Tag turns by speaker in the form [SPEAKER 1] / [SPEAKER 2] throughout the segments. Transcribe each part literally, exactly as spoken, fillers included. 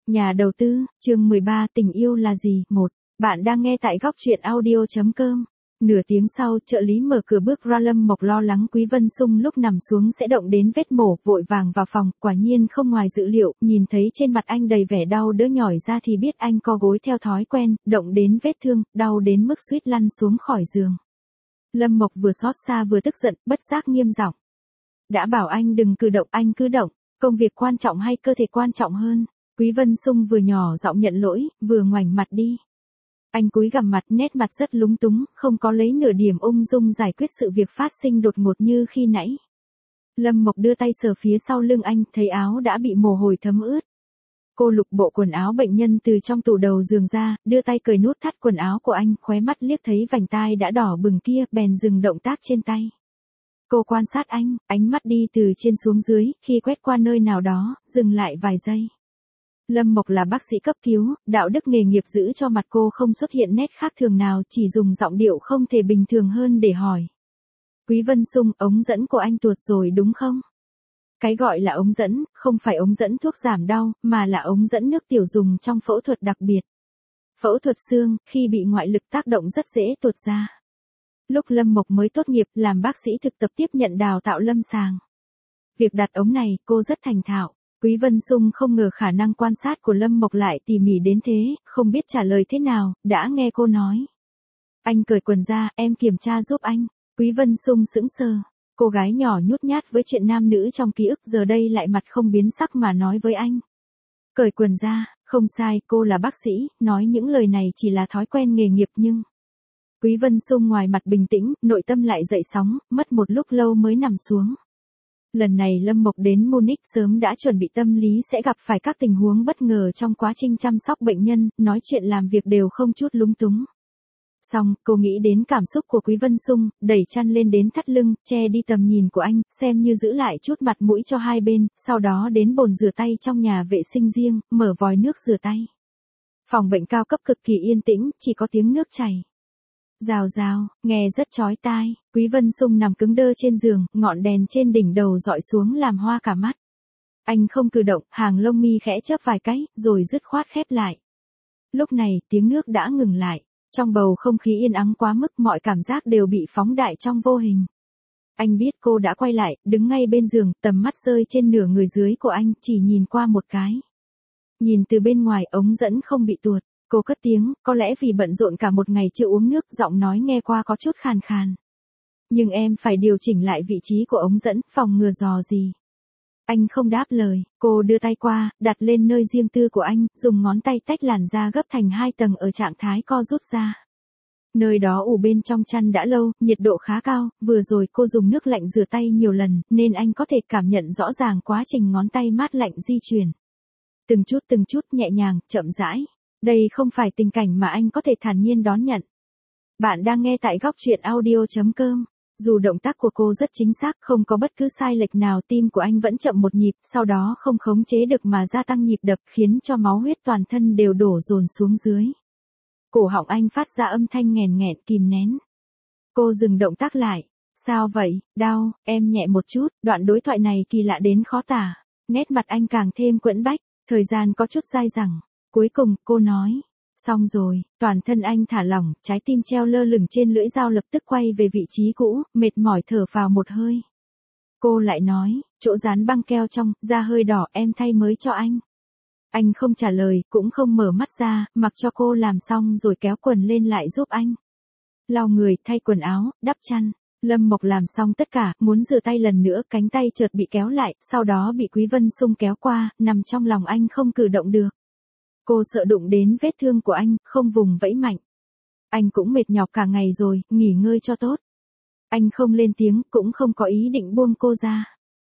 [SPEAKER 1] Nhà đầu tư, chương mười ba tình yêu là gì? một. Bạn đang nghe tại góc truyện audio chấm com. Nửa tiếng sau, trợ lý mở cửa bước ra. Lâm Mộc lo lắng Quý Vân Sung lúc nằm xuống sẽ động đến vết mổ, vội vàng vào phòng, quả nhiên không ngoài dự liệu, nhìn thấy trên mặt anh đầy vẻ đau đớn nhỏi ra thì biết anh co gối theo thói quen, động đến vết thương, đau đến mức suýt lăn xuống khỏi giường. Lâm Mộc vừa xót xa vừa tức giận, bất giác nghiêm giọng. Đã bảo anh đừng cử động, anh cứ động, công việc quan trọng hay cơ thể quan trọng hơn? Quý Vân Sung vừa nhỏ giọng nhận lỗi, vừa ngoảnh mặt đi. Anh cúi gằm mặt, nét mặt rất lúng túng, không có lấy nửa điểm ung dung giải quyết sự việc phát sinh đột ngột như khi nãy. Lâm Mộc đưa tay sờ phía sau lưng anh, thấy áo đã bị mồ hôi thấm ướt. Cô lục bộ quần áo bệnh nhân từ trong tủ đầu giường ra, đưa tay cởi nút thắt quần áo của anh, khóe mắt liếc thấy vành tai đã đỏ bừng kia, bèn dừng động tác trên tay. Cô quan sát anh, ánh mắt đi từ trên xuống dưới, khi quét qua nơi nào đó, dừng lại vài giây. Lâm Mộc là bác sĩ cấp cứu, đạo đức nghề nghiệp giữ cho mặt cô không xuất hiện nét khác thường nào, chỉ dùng giọng điệu không thể bình thường hơn để hỏi. Quý Vân Sung, ống dẫn của anh tuột rồi đúng không? Cái gọi là ống dẫn, không phải ống dẫn thuốc giảm đau, mà là ống dẫn nước tiểu dùng trong phẫu thuật đặc biệt. Phẫu thuật xương, khi bị ngoại lực tác động rất dễ tuột ra. Lúc Lâm Mộc mới tốt nghiệp, làm bác sĩ thực tập tiếp nhận đào tạo lâm sàng. Việc đặt ống này, cô rất thành thạo. Quý Vân Sung không ngờ khả năng quan sát của Lâm Mộc lại tỉ mỉ đến thế, không biết trả lời thế nào, đã nghe cô nói. Anh cởi quần ra, em kiểm tra giúp anh. Quý Vân Sung sững sờ. Cô gái nhỏ nhút nhát với chuyện nam nữ trong ký ức giờ đây lại mặt không biến sắc mà nói với anh. Cởi quần ra, không sai, cô là bác sĩ, nói những lời này chỉ là thói quen nghề nghiệp nhưng... Quý Vân Sung ngoài mặt bình tĩnh, nội tâm lại dậy sóng, mất một lúc lâu mới nằm xuống. Lần này Lâm Mộc đến Munich sớm đã chuẩn bị tâm lý sẽ gặp phải các tình huống bất ngờ trong quá trình chăm sóc bệnh nhân, nói chuyện làm việc đều không chút lúng túng. Xong, cô nghĩ đến cảm xúc của Quý Vân Sung, đẩy chăn lên đến thắt lưng, che đi tầm nhìn của anh, xem như giữ lại chút mặt mũi cho hai bên, sau đó đến bồn rửa tay trong nhà vệ sinh riêng, mở vòi nước rửa tay. Phòng bệnh cao cấp cực kỳ yên tĩnh, chỉ có tiếng nước chảy. Rào rào, nghe rất chói tai. Quý Vân Sung nằm cứng đơ trên giường, ngọn đèn trên đỉnh đầu dọi xuống làm hoa cả mắt. Anh không cử động, hàng lông mi khẽ chớp vài cái, rồi dứt khoát khép lại. Lúc này, tiếng nước đã ngừng lại. Trong bầu không khí yên ắng quá mức, mọi cảm giác đều bị phóng đại trong vô hình. Anh biết cô đã quay lại, đứng ngay bên giường, tầm mắt rơi trên nửa người dưới của anh, chỉ nhìn qua một cái. Nhìn từ bên ngoài, ống dẫn không bị tuột. Cô cất tiếng, có lẽ vì bận rộn cả một ngày chưa uống nước, giọng nói nghe qua có chút khàn khàn. Nhưng em phải điều chỉnh lại vị trí của ống dẫn, phòng ngừa dò gì. Anh không đáp lời, cô đưa tay qua, đặt lên nơi riêng tư của anh, dùng ngón tay tách làn da gấp thành hai tầng ở trạng thái co rút ra. Nơi đó ủ bên trong chăn đã lâu, nhiệt độ khá cao, vừa rồi cô dùng nước lạnh rửa tay nhiều lần, nên anh có thể cảm nhận rõ ràng quá trình ngón tay mát lạnh di chuyển. Từng chút từng chút nhẹ nhàng, chậm rãi. Đây không phải tình cảnh mà anh có thể thản nhiên đón nhận. Bạn đang nghe tại góc truyện audio chấm com. Dù động tác của cô rất chính xác, không có bất cứ sai lệch nào, tim của anh vẫn chậm một nhịp, sau đó không khống chế được mà gia tăng nhịp đập, khiến cho máu huyết toàn thân đều đổ dồn xuống dưới. Cổ họng anh phát ra âm thanh nghèn nghẹn kìm nén. Cô dừng động tác lại. Sao vậy, đau, em nhẹ một chút, đoạn đối thoại này kỳ lạ đến khó tả. Nét mặt anh càng thêm quẫn bách, thời gian có chút dai dẳng. Cuối cùng, cô nói, xong rồi, toàn thân anh thả lỏng, trái tim treo lơ lửng trên lưỡi dao lập tức quay về vị trí cũ, mệt mỏi thở vào một hơi. Cô lại nói, chỗ dán băng keo trong, da hơi đỏ, em thay mới cho anh. Anh không trả lời, cũng không mở mắt ra, mặc cho cô làm xong rồi kéo quần lên lại giúp anh. Lau người, thay quần áo, đắp chăn. Lâm Mộc làm xong tất cả, muốn rửa tay lần nữa, cánh tay chợt bị kéo lại, sau đó bị Quý Vân Sung kéo qua, nằm trong lòng anh không cử động được. Cô sợ đụng đến vết thương của anh, không vùng vẫy mạnh. Anh cũng mệt nhọc cả ngày rồi, nghỉ ngơi cho tốt. Anh không lên tiếng, cũng không có ý định buông cô ra.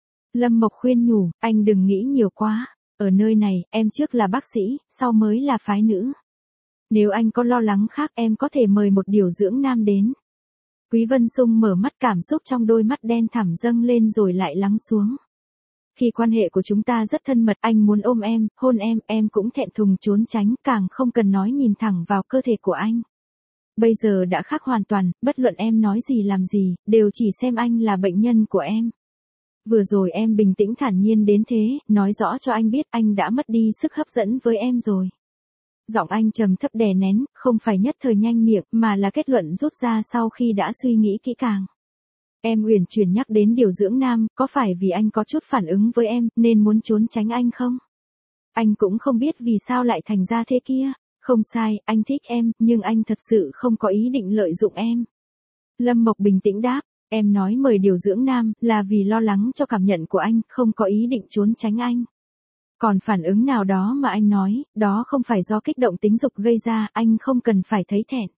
[SPEAKER 1] Lâm Mộc khuyên nhủ, anh đừng nghĩ nhiều quá. Ở nơi này, em trước là bác sĩ, sau mới là phái nữ. Nếu anh có lo lắng khác, em có thể mời một điều dưỡng nam đến. Quý Vân Sung mở mắt, cảm xúc trong đôi mắt đen thẳm dâng lên rồi lại lắng xuống. Khi quan hệ của chúng ta rất thân mật, anh muốn ôm em, hôn em, em cũng thẹn thùng trốn tránh, càng không cần nói nhìn thẳng vào cơ thể của anh. Bây giờ đã khác hoàn toàn, bất luận em nói gì làm gì, đều chỉ xem anh là bệnh nhân của em. Vừa rồi em bình tĩnh thản nhiên đến thế, nói rõ cho anh biết anh đã mất đi sức hấp dẫn với em rồi. Giọng anh trầm thấp đè nén, không phải nhất thời nhanh miệng, mà là kết luận rút ra sau khi đã suy nghĩ kỹ càng. Em uyển chuyển nhắc đến điều dưỡng nam, có phải vì anh có chút phản ứng với em, nên muốn trốn tránh anh không? Anh cũng không biết vì sao lại thành ra thế kia. Không sai, anh thích em, nhưng anh thật sự không có ý định lợi dụng em. Lâm Mộc bình tĩnh đáp, em nói mời điều dưỡng nam, là vì lo lắng cho cảm nhận của anh, không có ý định trốn tránh anh. Còn phản ứng nào đó mà anh nói, đó không phải do kích động tính dục gây ra, anh không cần phải thấy thẹn.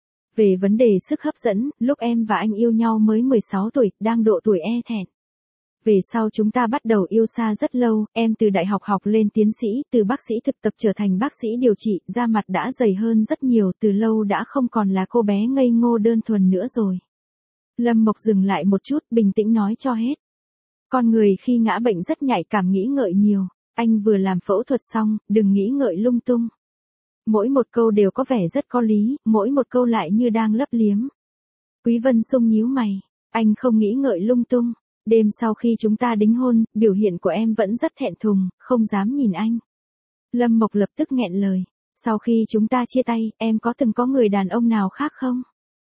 [SPEAKER 1] Về vấn đề sức hấp dẫn, lúc em và anh yêu nhau mới mười sáu tuổi, đang độ tuổi e thẹn. Về sau chúng ta bắt đầu yêu xa rất lâu, em từ đại học học lên tiến sĩ, từ bác sĩ thực tập trở thành bác sĩ điều trị, da mặt đã dày hơn rất nhiều, từ lâu đã không còn là cô bé ngây ngô đơn thuần nữa rồi. Lâm Mộc dừng lại một chút, bình tĩnh nói cho hết. Con người khi ngã bệnh rất nhạy cảm, nghĩ ngợi nhiều, anh vừa làm phẫu thuật xong, đừng nghĩ ngợi lung tung. Mỗi một câu đều có vẻ rất có lý, mỗi một câu lại như đang lấp liếm. Quý Vân Sung nhíu mày, anh không nghĩ ngợi lung tung. Đêm sau khi chúng ta đính hôn, biểu hiện của em vẫn rất thẹn thùng, không dám nhìn anh. Lâm Mộc lập tức nghẹn lời. Sau khi chúng ta chia tay, em có từng có người đàn ông nào khác không?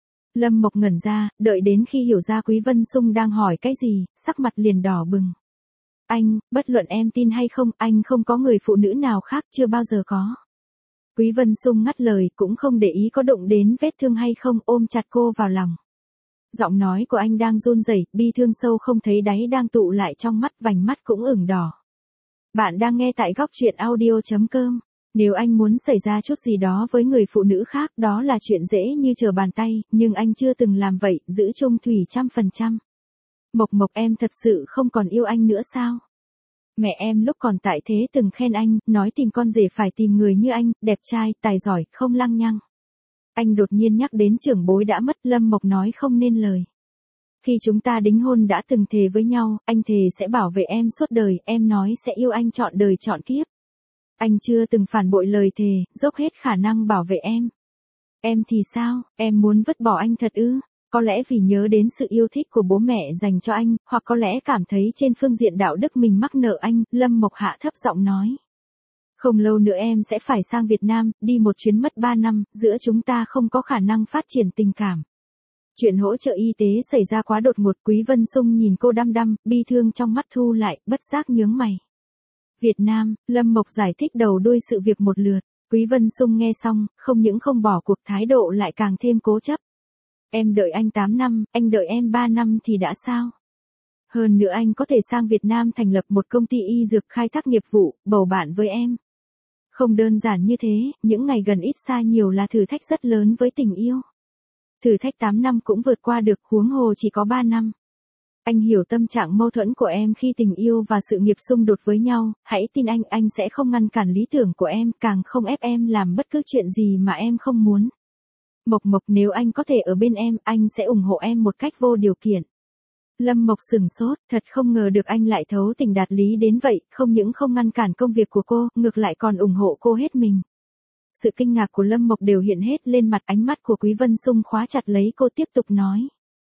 [SPEAKER 1] Lâm Mộc ngẩn ra, đợi đến khi hiểu ra Quý Vân Sung đang hỏi cái gì, sắc mặt liền đỏ bừng. Anh, bất luận em tin hay không, anh không có người phụ nữ nào khác, chưa bao giờ có. Quý Vân Sung ngắt lời, cũng không để ý có đụng đến vết thương hay không, ôm chặt cô vào lòng. Giọng nói của anh đang run rẩy, bi thương sâu không thấy đáy đang tụ lại trong mắt, vành mắt cũng ửng đỏ. Bạn đang nghe tại góc truyện audio chấm com. Nếu anh muốn xảy ra chút gì đó với người phụ nữ khác, đó là chuyện dễ như trở bàn tay, nhưng anh chưa từng làm vậy, giữ chung thủy trăm phần trăm. Mộc Mộc, em thật sự không còn yêu anh nữa sao? Mẹ em lúc còn tại thế từng khen anh, nói tìm con rể phải tìm người như anh, đẹp trai, tài giỏi, không lăng nhăng. Anh đột nhiên nhắc đến trưởng bối đã mất, Lâm Mộc nói không nên lời. Khi chúng ta đính hôn đã từng thề với nhau, anh thề sẽ bảo vệ em suốt đời, em nói sẽ yêu anh trọn đời trọn kiếp. Anh chưa từng phản bội lời thề, dốc hết khả năng bảo vệ em. Em thì sao, em muốn vứt bỏ anh thật ư? Có lẽ vì nhớ đến sự yêu thích của bố mẹ dành cho anh, hoặc có lẽ cảm thấy trên phương diện đạo đức mình mắc nợ anh, Lâm Mộc hạ thấp giọng nói. Không lâu nữa em sẽ phải sang Việt Nam, đi một chuyến mất ba năm, giữa chúng ta không có khả năng phát triển tình cảm. Chuyện hỗ trợ y tế xảy ra quá đột ngột, Quý Vân Sung nhìn cô đăm đăm, bi thương trong mắt thu lại, bất giác nhướng mày. Việt Nam, Lâm Mộc giải thích đầu đuôi sự việc một lượt, Quý Vân Sung nghe xong, không những không bỏ cuộc, thái độ lại càng thêm cố chấp. Em đợi anh tám năm, anh đợi em ba năm thì đã sao? Hơn nữa anh có thể sang Việt Nam thành lập một công ty y dược khai thác nghiệp vụ, bầu bạn với em. Không đơn giản như thế, những ngày gần ít xa nhiều là thử thách rất lớn với tình yêu. Thử thách tám năm cũng vượt qua được, huống hồ chỉ có ba năm. Anh hiểu tâm trạng mâu thuẫn của em khi tình yêu và sự nghiệp xung đột với nhau, hãy tin anh, anh sẽ không ngăn cản lý tưởng của em, càng không ép em làm bất cứ chuyện gì mà em không muốn. Mộc Mộc, nếu anh có thể ở bên em, anh sẽ ủng hộ em một cách vô điều kiện. Lâm Mộc sửng sốt, thật không ngờ được anh lại thấu tình đạt lý đến vậy, không những không ngăn cản công việc của cô, ngược lại còn ủng hộ cô hết mình. Sự kinh ngạc của Lâm Mộc đều hiện hết lên mặt, ánh mắt của Quý Vân Sung khóa chặt lấy cô, tiếp tục nói.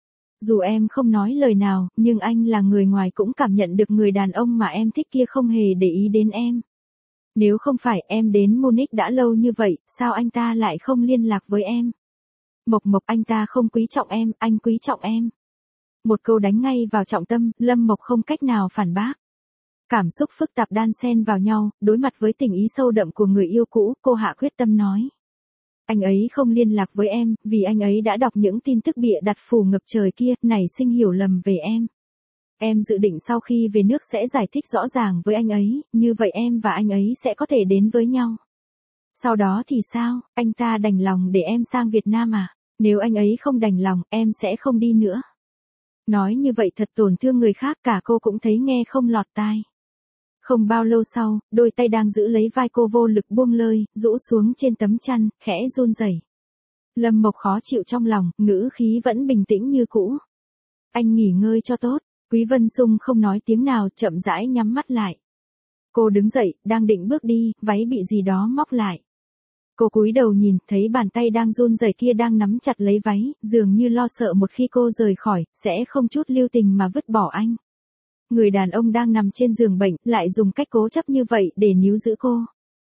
[SPEAKER 1] Dù em không nói lời nào, nhưng anh là người ngoài cũng cảm nhận được người đàn ông mà em thích kia không hề để ý đến em. Nếu không phải em đến Munich đã lâu như vậy, sao anh ta lại không liên lạc với em? Mộc Mộc, anh ta không quý trọng em, anh quý trọng em. Một câu đánh ngay vào trọng tâm, Lâm Mộc không cách nào phản bác. Cảm xúc phức tạp đan xen vào nhau, đối mặt với tình ý sâu đậm của người yêu cũ, cô hạ quyết tâm nói. Anh ấy không liên lạc với em, vì anh ấy đã đọc những tin tức bịa đặt phủ ngập trời kia, nảy sinh hiểu lầm về em. Em dự định sau khi về nước sẽ giải thích rõ ràng với anh ấy, như vậy em và anh ấy sẽ có thể đến với nhau. Sau đó thì sao, anh ta đành lòng để em sang Việt Nam à? Nếu anh ấy không đành lòng, em sẽ không đi nữa. Nói như vậy thật tổn thương người khác, cả cô cũng thấy nghe không lọt tai. Không bao lâu sau, đôi tay đang giữ lấy vai cô vô lực buông lơi, rũ xuống trên tấm chăn, khẽ run rẩy. Lâm Mộc khó chịu trong lòng, ngữ khí vẫn bình tĩnh như cũ. Anh nghỉ ngơi cho tốt. Quý Vân Sung không nói tiếng nào, chậm rãi nhắm mắt lại. Cô đứng dậy, đang định bước đi, váy bị gì đó móc lại. Cô cúi đầu nhìn, thấy bàn tay đang run rẩy kia đang nắm chặt lấy váy, dường như lo sợ một khi cô rời khỏi, sẽ không chút lưu tình mà vứt bỏ anh. Người đàn ông đang nằm trên giường bệnh, lại dùng cách cố chấp như vậy để níu giữ cô.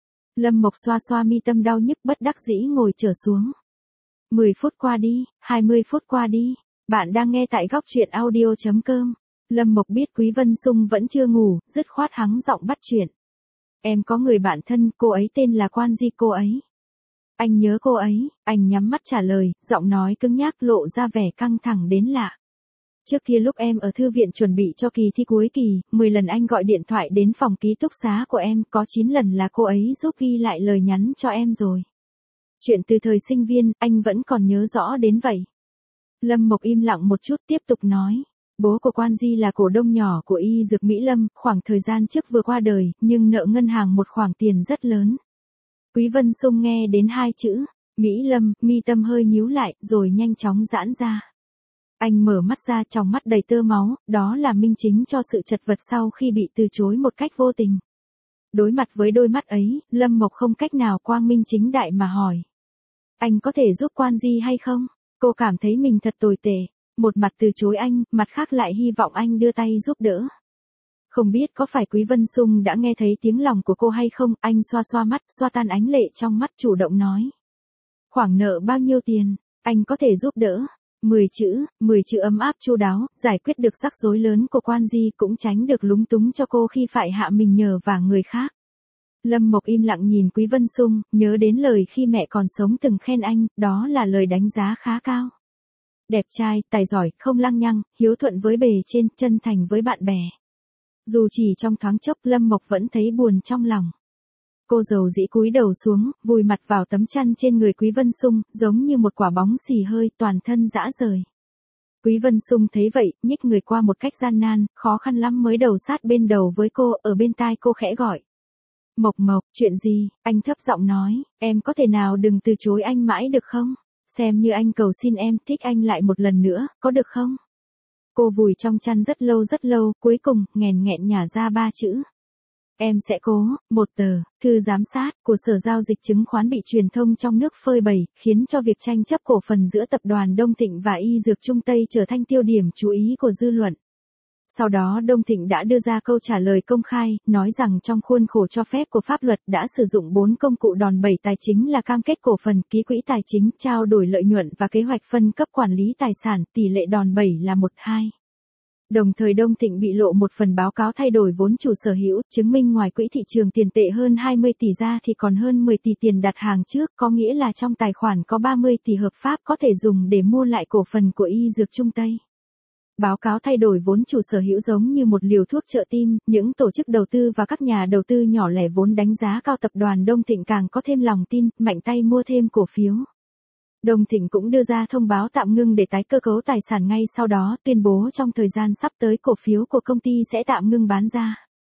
[SPEAKER 1] Lâm Mộc xoa xoa mi tâm đau nhức bất đắc dĩ ngồi trở xuống. mười phút qua đi, hai mươi phút qua đi. Bạn đang nghe tại góc truyện audio chấm com. Lâm Mộc biết Quý Vân Sung vẫn chưa ngủ, dứt khoát hắng giọng bắt chuyện. Em có người bạn thân, cô ấy tên là Quan Di cô ấy. Anh nhớ cô ấy, anh nhắm mắt trả lời, giọng nói cứng nhắc lộ ra vẻ căng thẳng đến lạ. Trước kia lúc em ở thư viện chuẩn bị cho kỳ thi cuối kỳ, mười lần anh gọi điện thoại đến phòng ký túc xá của em, có chín lần là cô ấy giúp ghi lại lời nhắn cho em rồi. Chuyện từ thời sinh viên, anh vẫn còn nhớ rõ đến vậy. Lâm Mộc im lặng một chút tiếp tục nói. Bố của Quan Di là cổ đông nhỏ của Y Dược Mỹ Lâm, khoảng thời gian trước vừa qua đời, nhưng nợ ngân hàng một khoản tiền rất lớn. Quý Vân Sung nghe đến hai chữ, Mỹ Lâm, mi tâm hơi nhíu lại, rồi nhanh chóng giãn ra. Anh mở mắt ra, trong mắt đầy tơ máu, đó là minh chứng cho sự chật vật sau khi bị từ chối một cách vô tình. Đối mặt với đôi mắt ấy, Lâm Mộc không cách nào quang minh chính đại mà hỏi. Anh có thể giúp Quan Di hay không? Cô cảm thấy mình thật tồi tệ. Một mặt từ chối anh, mặt khác lại hy vọng anh đưa tay giúp đỡ. Không biết có phải Quý Vân Sung đã nghe thấy tiếng lòng của cô hay không, anh xoa xoa mắt, xoa tan ánh lệ trong mắt chủ động nói. Khoản nợ bao nhiêu tiền, anh có thể giúp đỡ. Mười chữ, mười chữ ấm áp chu đáo, giải quyết được rắc rối lớn của Quan Di cũng tránh được lúng túng cho cô khi phải hạ mình nhờ vả người khác. Lâm Mộc im lặng nhìn Quý Vân Sung, nhớ đến lời khi mẹ còn sống từng khen anh, đó là lời đánh giá khá cao. Đẹp trai, tài giỏi, không lăng nhăng, hiếu thuận với bề trên, chân thành với bạn bè. Dù chỉ trong thoáng chốc, Lâm Mộc vẫn thấy buồn trong lòng. Cô dầu dĩ cúi đầu xuống, vùi mặt vào tấm chăn trên người Quý Vân Sung, giống như một quả bóng xì hơi, toàn thân rã rời. Quý Vân Sung thấy vậy, nhích người qua một cách gian nan, khó khăn lắm mới đầu sát bên đầu với cô, ở bên tai cô khẽ gọi. Mộc Mộc, chuyện gì? Anh thấp giọng nói, em có thể nào đừng từ chối anh mãi được không? Xem như anh cầu xin em thích anh lại một lần nữa, có được không? Cô vùi trong chăn rất lâu rất lâu, cuối cùng, nghẹn nghẹn nhả ra ba chữ. Em sẽ cố. Một tờ, thư giám sát của Sở Giao dịch Chứng khoán bị truyền thông trong nước phơi bày, khiến cho việc tranh chấp cổ phần giữa tập đoàn Đông Thịnh và Y Dược Trung Tây trở thành tiêu điểm chú ý của dư luận. Sau đó Đông Thịnh đã đưa ra câu trả lời công khai, nói rằng trong khuôn khổ cho phép của pháp luật đã sử dụng bốn công cụ đòn bẩy tài chính là cam kết cổ phần, ký quỹ tài chính, trao đổi lợi nhuận và kế hoạch phân cấp quản lý tài sản, tỷ lệ đòn bẩy là một hai. Đồng thời Đông Thịnh bị lộ một phần báo cáo thay đổi vốn chủ sở hữu, chứng minh ngoài quỹ thị trường tiền tệ hơn hai mươi tỷ ra thì còn hơn mười tỷ tiền đặt hàng trước, có nghĩa là trong tài khoản có ba mươi tỷ hợp pháp có thể dùng để mua lại cổ phần của Y Dược Trung Tây. Báo cáo thay đổi vốn chủ sở hữu giống như một liều thuốc trợ tim, những tổ chức đầu tư và các nhà đầu tư nhỏ lẻ vốn đánh giá cao tập đoàn Đông Thịnh càng có thêm lòng tin, mạnh tay mua thêm cổ phiếu. Đông Thịnh cũng đưa ra thông báo tạm ngưng để tái cơ cấu tài sản ngay sau đó, tuyên bố trong thời gian sắp tới cổ phiếu của công ty sẽ tạm ngưng bán ra.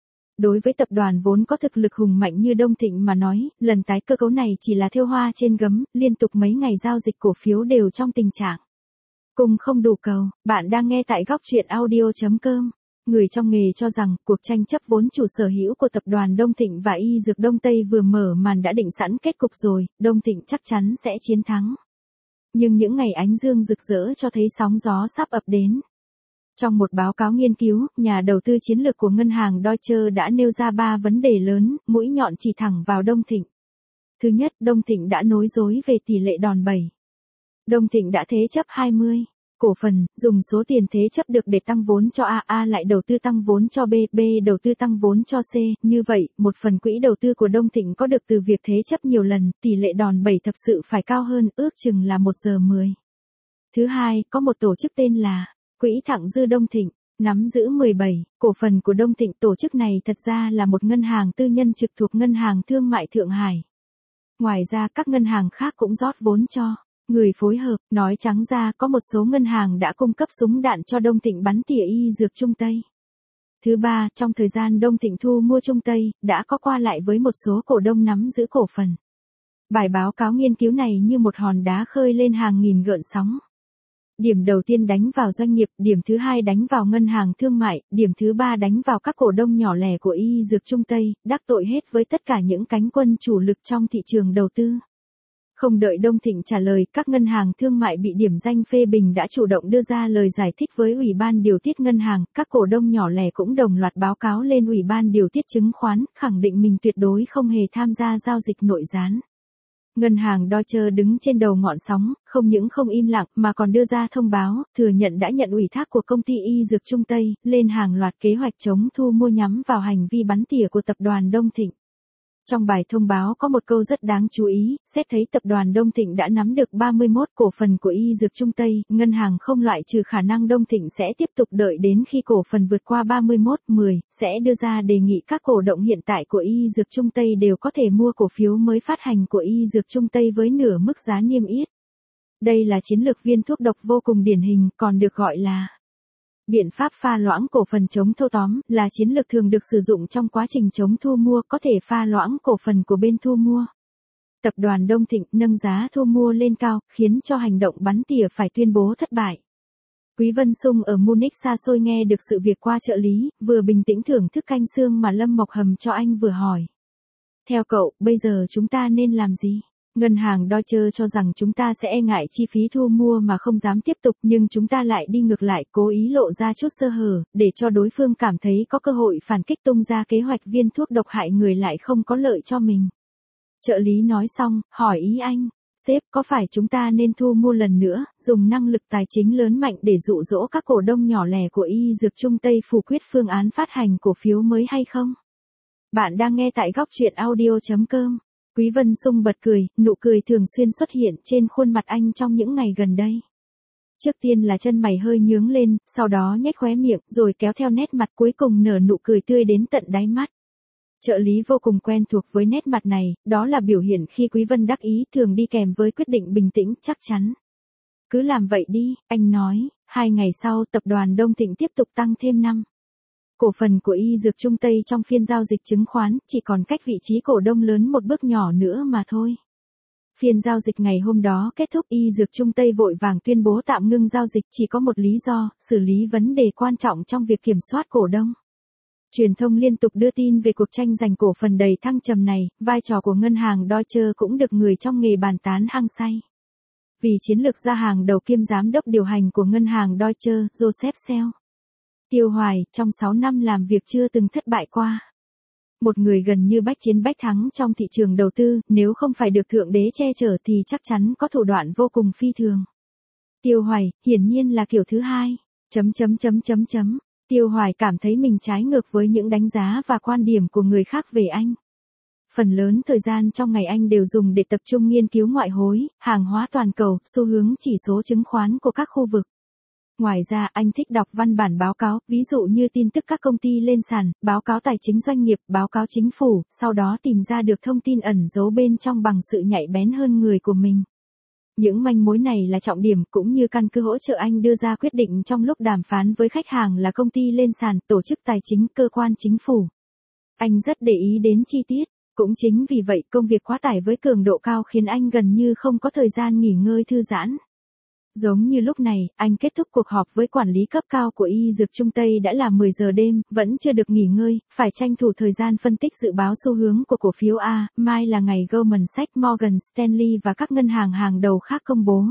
[SPEAKER 1] Đối với tập đoàn vốn có thực lực hùng mạnh như Đông Thịnh mà nói, lần tái cơ cấu này chỉ là thêu hoa trên gấm, liên tục mấy ngày giao dịch cổ phiếu đều trong tình trạng cung không đủ cầu. Bạn đang nghe tại góc truyện audio chấm com. Người trong nghề cho rằng, cuộc tranh chấp vốn chủ sở hữu của tập đoàn Đông Thịnh và Y Dược Đông Tây vừa mở màn đã định sẵn kết cục rồi, Đông Thịnh chắc chắn sẽ chiến thắng. Nhưng những ngày ánh dương rực rỡ cho thấy sóng gió sắp ập đến. Trong một báo cáo nghiên cứu, nhà đầu tư chiến lược của ngân hàng Deutsche đã nêu ra ba vấn đề lớn, mũi nhọn chỉ thẳng vào Đông Thịnh. Thứ nhất, Đông Thịnh đã nói dối về tỷ lệ đòn bẩy. Đông Thịnh đã thế chấp hai mươi cổ phần, dùng số tiền thế chấp được để tăng vốn cho A, A lại đầu tư tăng vốn cho B, B đầu tư tăng vốn cho C, như vậy, một phần quỹ đầu tư của Đông Thịnh có được từ việc thế chấp nhiều lần, tỷ lệ đòn bẩy thực sự phải cao hơn, ước chừng là một giờ mười. Thứ hai, có một tổ chức tên là Quỹ Thặng Dư Đông Thịnh, nắm giữ mười bảy cổ phần của Đông Thịnh. Tổ chức này thật ra là một ngân hàng tư nhân trực thuộc Ngân hàng Thương mại Thượng Hải. Ngoài ra các ngân hàng khác cũng rót vốn cho người phối hợp, nói trắng ra có một số ngân hàng đã cung cấp súng đạn cho Đông Thịnh bắn tỉa Y Dược Trung Tây. Thứ ba, trong thời gian Đông Thịnh thu mua Trung Tây, đã có qua lại với một số cổ đông nắm giữ cổ phần. Bài báo cáo nghiên cứu này như một hòn đá khơi lên hàng nghìn gợn sóng. Điểm đầu tiên đánh vào doanh nghiệp, điểm thứ hai đánh vào ngân hàng thương mại, điểm thứ ba đánh vào các cổ đông nhỏ lẻ của Y Dược Trung Tây, đắc tội hết với tất cả những cánh quân chủ lực trong thị trường đầu tư. Không đợi Đông Thịnh trả lời, các ngân hàng thương mại bị điểm danh phê bình đã chủ động đưa ra lời giải thích với Ủy ban điều tiết ngân hàng, các cổ đông nhỏ lẻ cũng đồng loạt báo cáo lên Ủy ban điều tiết chứng khoán, khẳng định mình tuyệt đối không hề tham gia giao dịch nội gián. Ngân hàng Deutsche đứng trên đầu ngọn sóng, không những không im lặng mà còn đưa ra thông báo, thừa nhận đã nhận ủy thác của công ty y dược Trung Tây, lên hàng loạt kế hoạch chống thu mua nhắm vào hành vi bắn tỉa của tập đoàn Đông Thịnh. Trong bài thông báo có một câu rất đáng chú ý, xét thấy tập đoàn Đông Thịnh đã nắm được ba mươi mốt cổ phần của y dược Trung Tây, ngân hàng không loại trừ khả năng Đông Thịnh sẽ tiếp tục đợi đến khi cổ phần vượt qua ba mươi mốt mười, sẽ đưa ra đề nghị các cổ động hiện tại của y dược Trung Tây đều có thể mua cổ phiếu mới phát hành của y dược Trung Tây với nửa mức giá niêm yết. Đây là chiến lược viên thuốc độc vô cùng điển hình, còn được gọi là biện pháp pha loãng cổ phần chống thâu tóm, là chiến lược thường được sử dụng trong quá trình chống thu mua, có thể pha loãng cổ phần của bên thu mua. Tập đoàn Đông Thịnh nâng giá thu mua lên cao, khiến cho hành động bắn tỉa phải tuyên bố thất bại. Quý Vân Sung ở Munich xa xôi nghe được sự việc qua trợ lý, vừa bình tĩnh thưởng thức canh xương mà Lâm Mộc hầm cho anh vừa hỏi. Theo cậu, bây giờ chúng ta nên làm gì? Ngân hàng Deutsche cho rằng chúng ta sẽ e ngại chi phí thu mua mà không dám tiếp tục, nhưng chúng ta lại đi ngược lại, cố ý lộ ra chút sơ hở, để cho đối phương cảm thấy có cơ hội phản kích, tung ra kế hoạch viên thuốc độc hại người lại không có lợi cho mình. Trợ lý nói xong, hỏi ý anh, sếp, có phải chúng ta nên thu mua lần nữa, dùng năng lực tài chính lớn mạnh để dụ dỗ các cổ đông nhỏ lẻ của y dược Trung Tây phủ quyết phương án phát hành cổ phiếu mới hay không? Bạn đang nghe tại góc truyện audio chấm com. Quý Vân Sung bật cười, nụ cười thường xuyên xuất hiện trên khuôn mặt anh trong những ngày gần đây. Trước tiên là chân mày hơi nhướng lên, sau đó nhếch khóe miệng, rồi kéo theo nét mặt, cuối cùng nở nụ cười tươi đến tận đáy mắt. Trợ lý vô cùng quen thuộc với nét mặt này, đó là biểu hiện khi Quý Vân đắc ý, thường đi kèm với quyết định bình tĩnh, chắc chắn. Cứ làm vậy đi, anh nói. Hai ngày sau, tập đoàn Đông Thịnh tiếp tục tăng thêm năm cổ phần của y dược Trung Tây trong phiên giao dịch chứng khoán, chỉ còn cách vị trí cổ đông lớn một bước nhỏ nữa mà thôi. Phiên giao dịch ngày hôm đó kết thúc, y dược Trung Tây vội vàng tuyên bố tạm ngưng giao dịch, chỉ có một lý do, xử lý vấn đề quan trọng trong việc kiểm soát cổ đông. Truyền thông liên tục đưa tin về cuộc tranh giành cổ phần đầy thăng trầm này, vai trò của ngân hàng Deutsche cũng được người trong nghề bàn tán hăng say. Vì chiến lược ra hàng đầu kiêm giám đốc điều hành của ngân hàng Deutsche, Joseph Sell. Tiêu Hoài, trong sáu năm làm việc chưa từng thất bại qua. Một người gần như bách chiến bách thắng trong thị trường đầu tư, nếu không phải được Thượng Đế che chở thì chắc chắn có thủ đoạn vô cùng phi thường. Tiêu Hoài, hiển nhiên là kiểu thứ hai. Chấm chấm chấm chấm chấm. Tiêu Hoài cảm thấy mình trái ngược với những đánh giá và quan điểm của người khác về anh. Phần lớn thời gian trong ngày anh đều dùng để tập trung nghiên cứu ngoại hối, hàng hóa toàn cầu, xu hướng chỉ số chứng khoán của các khu vực. Ngoài ra, anh thích đọc văn bản báo cáo, ví dụ như tin tức các công ty lên sàn, báo cáo tài chính doanh nghiệp, báo cáo chính phủ, sau đó tìm ra được thông tin ẩn giấu bên trong bằng sự nhạy bén hơn người của mình. Những manh mối này là trọng điểm, cũng như căn cứ hỗ trợ anh đưa ra quyết định trong lúc đàm phán với khách hàng là công ty lên sàn, tổ chức tài chính, cơ quan chính phủ. Anh rất để ý đến chi tiết. Cũng chính vì vậy, công việc quá tải với cường độ cao khiến anh gần như không có thời gian nghỉ ngơi thư giãn. Giống như lúc này, anh kết thúc cuộc họp với quản lý cấp cao của y dược Trung Tây đã là mười giờ đêm, vẫn chưa được nghỉ ngơi, phải tranh thủ thời gian phân tích dự báo xu hướng của cổ phiếu A, mai là ngày Goldman Sachs, Morgan Stanley và các ngân hàng hàng đầu khác công bố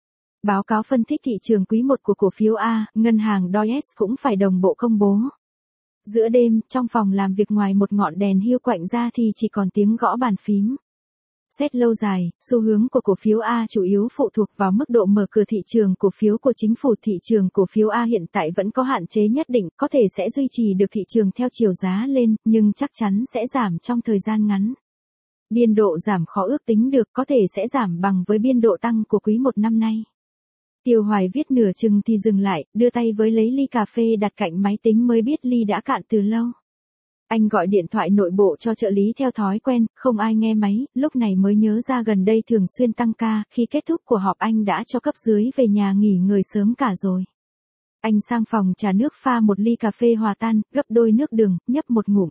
[SPEAKER 1] báo cáo phân tích thị trường quý một của cổ phiếu A, ngân hàng Deutsche cũng phải đồng bộ công bố. Giữa đêm, trong phòng làm việc ngoài một ngọn đèn hưu quạnh ra thì chỉ còn tiếng gõ bàn phím. Xét lâu dài, xu hướng của cổ phiếu A chủ yếu phụ thuộc vào mức độ mở cửa thị trường cổ phiếu của chính phủ. Thị trường cổ phiếu A hiện tại vẫn có hạn chế nhất định, có thể sẽ duy trì được thị trường theo chiều giá lên, nhưng chắc chắn sẽ giảm trong thời gian ngắn. Biên độ giảm khó ước tính được, có thể sẽ giảm bằng với biên độ tăng của quý một năm nay. Tiêu Hoài viết nửa chừng thì dừng lại, đưa tay với lấy ly cà phê đặt cạnh máy tính mới biết ly đã cạn từ lâu. Anh gọi điện thoại nội bộ cho trợ lý theo thói quen, không ai nghe máy, lúc này mới nhớ ra gần đây thường xuyên tăng ca, khi kết thúc cuộc họp anh đã cho cấp dưới về nhà nghỉ ngơi sớm cả rồi. Anh sang phòng trà nước pha một ly cà phê hòa tan, gấp đôi nước đường, nhấp một ngụm.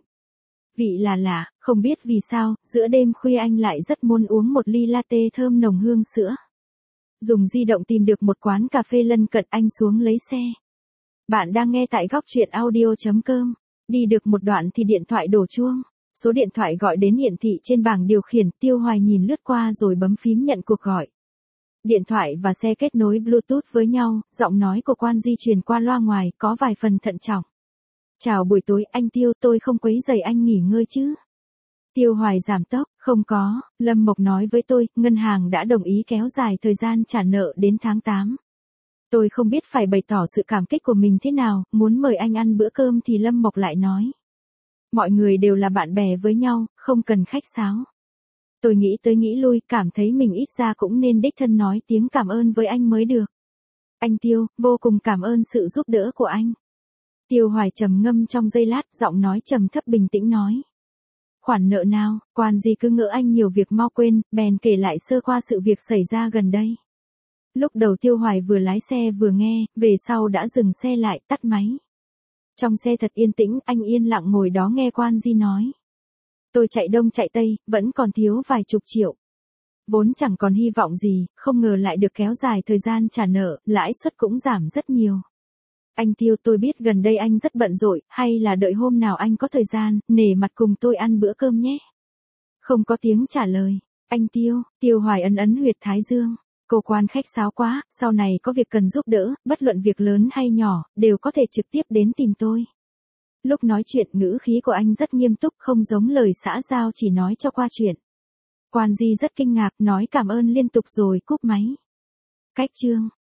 [SPEAKER 1] Vị là lạ, không biết vì sao, giữa đêm khuya anh lại rất muốn uống một ly latte thơm nồng hương sữa. Dùng di động tìm được một quán cà phê lân cận, anh xuống lấy xe. Bạn đang nghe tại góc truyện audio chấm com. Đi được một đoạn thì điện thoại đổ chuông. Số điện thoại gọi đến hiển thị trên bảng điều khiển, Tiêu Hoài nhìn lướt qua rồi bấm phím nhận cuộc gọi. Điện thoại và xe kết nối Bluetooth với nhau, giọng nói của Quan Di truyền qua loa ngoài, có vài phần thận trọng. Chào buổi tối, anh Tiêu, tôi không quấy rầy anh nghỉ ngơi chứ? Tiêu Hoài giảm tốc, không có, Lâm Mộc nói với tôi, ngân hàng đã đồng ý kéo dài thời gian trả nợ đến tháng tám. Tôi không biết phải bày tỏ sự cảm kích của mình thế nào, muốn mời anh ăn bữa cơm thì Lâm Mộc lại nói. Mọi người đều là bạn bè với nhau, không cần khách sáo. Tôi nghĩ tới nghĩ lui, cảm thấy mình ít ra cũng nên đích thân nói tiếng cảm ơn với anh mới được. Anh Tiêu, vô cùng cảm ơn sự giúp đỡ của anh. Tiêu Hoài trầm ngâm trong giây lát, giọng nói trầm thấp bình tĩnh nói. Khoản nợ nào, Quan Di cứ ngỡ anh nhiều việc mau quên, bèn kể lại sơ qua sự việc xảy ra gần đây. Lúc đầu Tiêu Hoài vừa lái xe vừa nghe, về sau đã dừng xe lại, tắt máy. Trong xe thật yên tĩnh, anh yên lặng ngồi đó nghe Quan Di nói. Tôi chạy đông chạy tây, vẫn còn thiếu vài chục triệu. Vốn chẳng còn hy vọng gì, không ngờ lại được kéo dài thời gian trả nợ, lãi suất cũng giảm rất nhiều. Anh Tiêu, tôi biết gần đây anh rất bận rộn, hay là đợi hôm nào anh có thời gian, nể mặt cùng tôi ăn bữa cơm nhé. Không có tiếng trả lời. Anh Tiêu, Tiêu Hoài ấn ấn huyệt thái dương. Cô Quan khách sáo quá, sau này có việc cần giúp đỡ, bất luận việc lớn hay nhỏ, đều có thể trực tiếp đến tìm tôi. Lúc nói chuyện ngữ khí của anh rất nghiêm túc, không giống lời xã giao chỉ nói cho qua chuyện. Quan Di rất kinh ngạc, nói cảm ơn liên tục rồi cúp máy. Cách chương